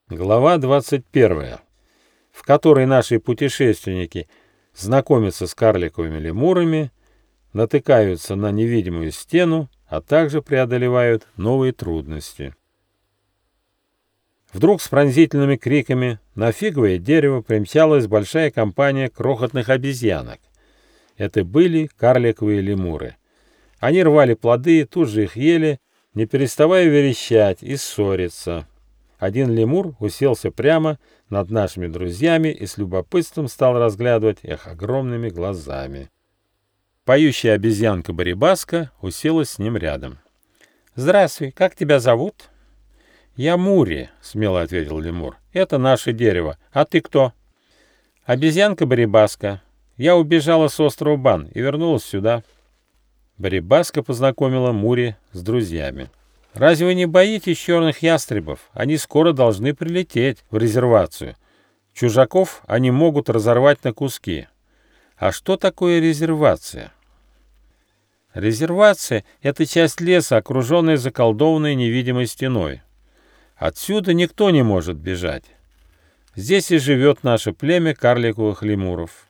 Глава 21, в которой наши путешественники знакомятся с карликовыми лемурами, натыкаются на невидимую стену, а также преодолевают новые трудности. Вдруг с пронзительными криками на фиговое дерево примчалась большая компания крохотных обезьянок. Это были карликовые лемуры. Они рвали плоды, тут же их ели, не переставая верещать и ссориться. Один лемур уселся прямо над нашими друзьями и с любопытством стал разглядывать их огромными глазами. Поющая обезьянка Барибаска уселась с ним рядом. «Здравствуй, как тебя зовут?» «Я Мури», — смело ответил лемур. «Это наше дерево. А ты кто?» «Обезьянка Барибаска. Я убежала с острова Бан и вернулась сюда». Барибаска познакомила Мури с друзьями. «Разве вы не боитесь черных ястребов? Они скоро должны прилететь в резервацию. Чужаков они могут разорвать на куски». «А что такое резервация?» «Резервация — это часть леса, окруженная заколдованной невидимой стеной. Отсюда никто не может бежать. Здесь и живет наше племя карликовых лемуров».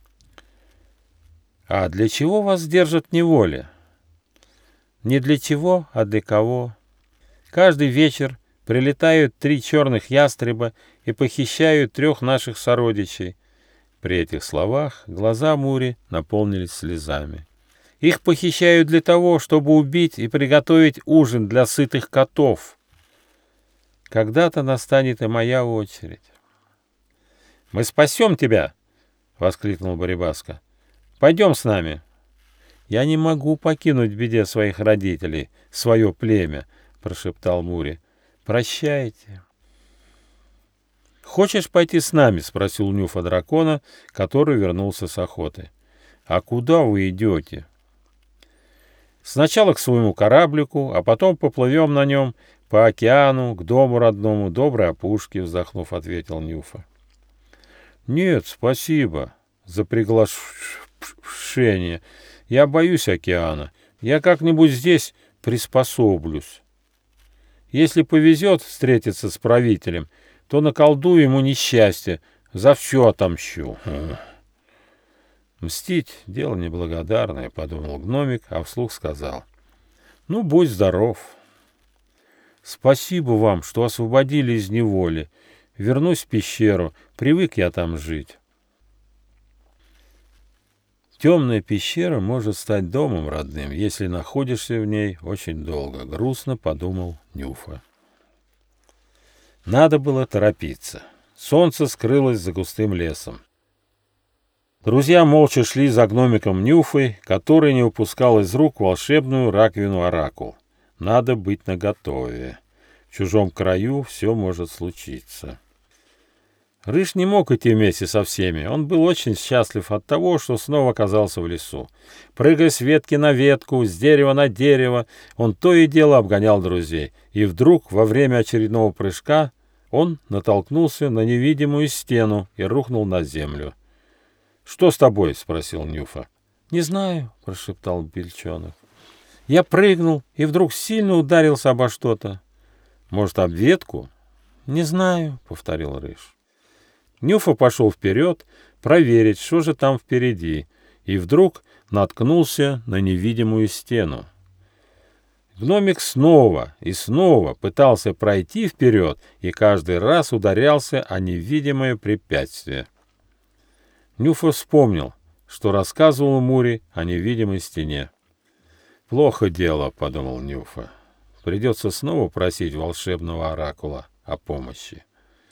«А для чего вас держат в неволе?» «Не для чего, а для кого. Каждый вечер прилетают 3 черных ястреба и похищают 3 наших сородичей». При этих словах глаза Мури наполнились слезами. «Их похищают для того, чтобы убить и приготовить ужин для сытых котов. Когда-то настанет и моя очередь». «Мы спасем тебя!» — воскликнул Барибаска. «Пойдем с нами». «Я не могу покинуть в беде своих родителей, свое племя», — прошептал Мури. «Прощайте». «Хочешь пойти с нами?» — спросил Нюфа дракона, который вернулся с охоты. «А куда вы идете?» «Сначала к своему кораблику, а потом поплывем на нем по океану, к дому родному, доброй опушке», — вздохнув, ответил Нюфа. «Нет, спасибо за приглашение. Я боюсь океана. Я как-нибудь здесь приспособлюсь. Если повезет встретиться с правителем, то наколдую ему несчастье, за все отомщу». «Мстить — дело неблагодарное», — подумал гномик, а вслух сказал. «Ну, будь здоров». «Спасибо вам, что освободили из неволи. Вернусь в пещеру, привык я там жить». Темная пещера может стать домом родным, если находишься в ней очень долго, грустно подумал Нюфа. Надо было торопиться. Солнце скрылось за густым лесом. Друзья молча шли за гномиком Нюфой, который не упускал из рук волшебную раковину-оракул. Надо быть наготове. В чужом краю все может случиться. Рыж не мог идти вместе со всеми. Он был очень счастлив от того, что снова оказался в лесу. Прыгая с ветки на ветку, с дерева на дерево, он то и дело обгонял друзей. И вдруг, во время очередного прыжка, он натолкнулся на невидимую стену и рухнул на землю. «Что с тобой?» — спросил Нюфа. «Не знаю», — прошептал Бельчонок. «Я прыгнул и вдруг сильно ударился обо что-то». «Может, об ветку?» «Не знаю», — повторил Рыж. Нюфа пошел вперед проверить, что же там впереди, и вдруг наткнулся на невидимую стену. Гномик снова и снова пытался пройти вперед и каждый раз ударялся о невидимое препятствие. Нюфа вспомнил, что рассказывал Мури о невидимой стене. «Плохо дело», — подумал Нюфа. «Придется снова просить волшебного оракула о помощи».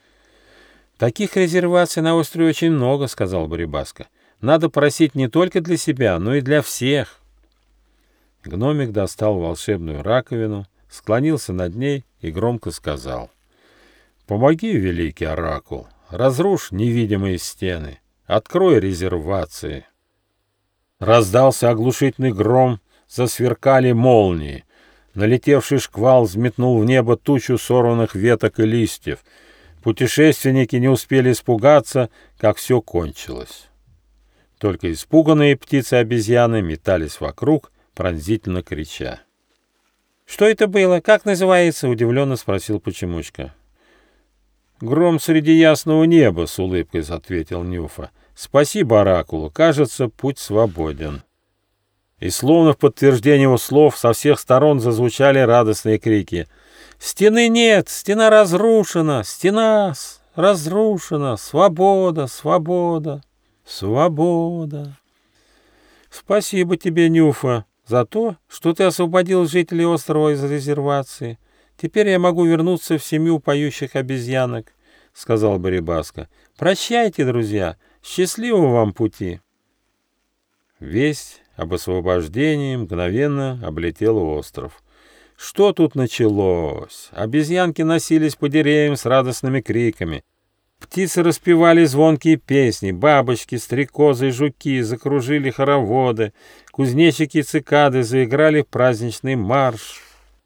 «Таких резерваций на острове очень много», — сказал Барибаска. «Надо просить не только для себя, но и для всех». Гномик достал волшебную раковину, склонился над ней и громко сказал. «Помоги, великий оракул, разрушь невидимые стены, открой резервации». Раздался оглушительный гром, засверкали молнии. Налетевший шквал взметнул в небо тучу сорванных веток и листьев. Путешественники не успели испугаться, как все кончилось. Только испуганные птицы-обезьяны метались вокруг, пронзительно крича. «Что это было? Как называется?» — удивленно спросил Почемучка. «Гром среди ясного неба», — с улыбкой ответил Нюфа. «Спасибо оракулу, кажется, путь свободен». И словно в подтверждение его слов со всех сторон зазвучали радостные крики. «Стены нет! Стена разрушена! Стена разрушена! Свобода! Свобода! Свобода!» «Спасибо тебе, Нюфа, за то, что ты освободил жителей острова из резервации. Теперь я могу вернуться в семью поющих обезьянок», — сказал Барибаска. «Прощайте, друзья! Счастливого вам пути!» Весть об освобождении мгновенно облетела остров. Что тут началось? Обезьянки носились по деревьям с радостными криками. Птицы распевали звонкие песни, бабочки, стрекозы и жуки закружили хороводы, кузнечики и цикады заиграли праздничный марш.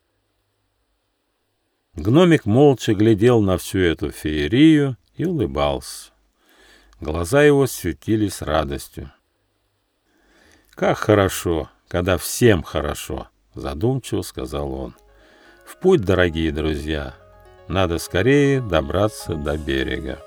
Гномик молча глядел на всю эту феерию и улыбался. Глаза его светились радостью. «Как хорошо, когда всем хорошо», — задумчиво сказал он. «В путь, дорогие друзья, надо скорее добраться до берега».